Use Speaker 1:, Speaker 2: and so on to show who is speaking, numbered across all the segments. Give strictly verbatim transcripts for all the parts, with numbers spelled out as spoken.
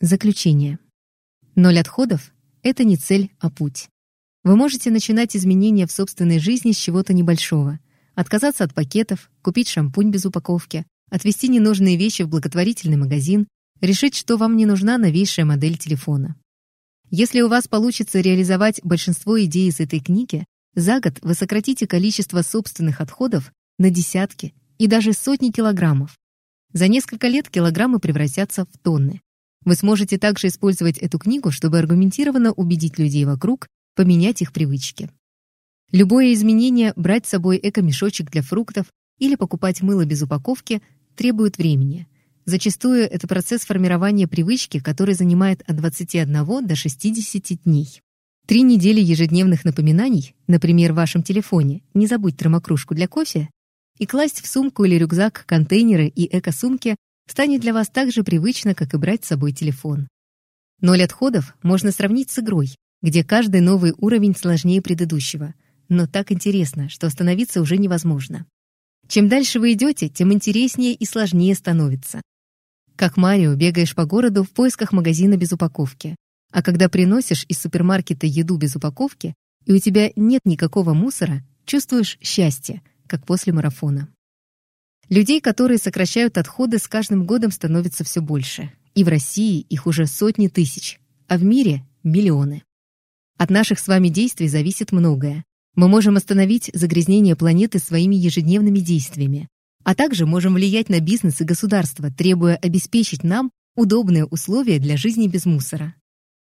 Speaker 1: Заключение. Ноль отходов — это не цель, а путь. Вы можете начинать изменения в собственной жизни с чего-то небольшого. Отказаться от пакетов, купить шампунь без упаковки, отвезти ненужные вещи в благотворительный магазин, решить, что вам не нужна новейшая модель телефона. Если у вас получится реализовать большинство идей из этой книги, за год вы сократите количество собственных отходов на десятки и даже сотни килограммов. За несколько лет килограммы превратятся в тонны. Вы сможете также использовать эту книгу, чтобы аргументированно убедить людей вокруг поменять их привычки. Любое изменение, брать с собой эко-мешочек для фруктов или покупать мыло без упаковки, требует времени. Зачастую это процесс формирования привычки, который занимает от двадцати одного до шестидесяти дней. Три недели ежедневных напоминаний, например, в вашем телефоне «Не забудь термокружку для кофе», и класть в сумку или рюкзак контейнеры и эко-сумки станет для вас так же привычно, как и брать с собой телефон. Ноль отходов можно сравнить с игрой, где каждый новый уровень сложнее предыдущего, но так интересно, что остановиться уже невозможно. Чем дальше вы идете, тем интереснее и сложнее становится. Как Марио бегаешь по городу в поисках магазина без упаковки, а когда приносишь из супермаркета еду без упаковки, и у тебя нет никакого мусора, чувствуешь счастье, как после марафона. Людей, которые сокращают отходы, с каждым годом становится все больше. И в России их уже сотни тысяч, а в мире — миллионы. От наших с вами действий зависит многое. Мы можем остановить загрязнение планеты своими ежедневными действиями, а также можем влиять на бизнес и государство, требуя обеспечить нам удобные условия для жизни без мусора.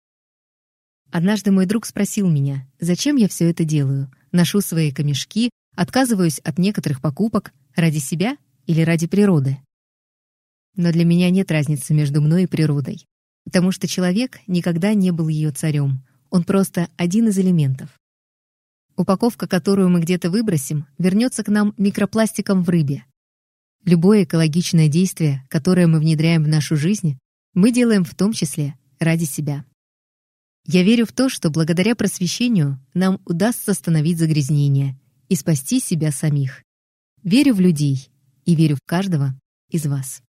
Speaker 1: Однажды мой друг спросил меня, зачем я все это делаю, ношу свои камешки, отказываюсь от некоторых покупок ради себя или ради природы. Но для меня нет разницы между мной и природой, потому что человек никогда не был ее царем, он просто один из элементов. Упаковка, которую мы где-то выбросим, вернется к нам микропластиком в рыбе. Любое экологичное действие, которое мы внедряем в нашу жизнь, мы делаем в том числе ради себя. Я верю в то, что благодаря просвещению нам удастся остановить загрязнение и спасти себя самих. Верю в людей и верю в каждого из вас.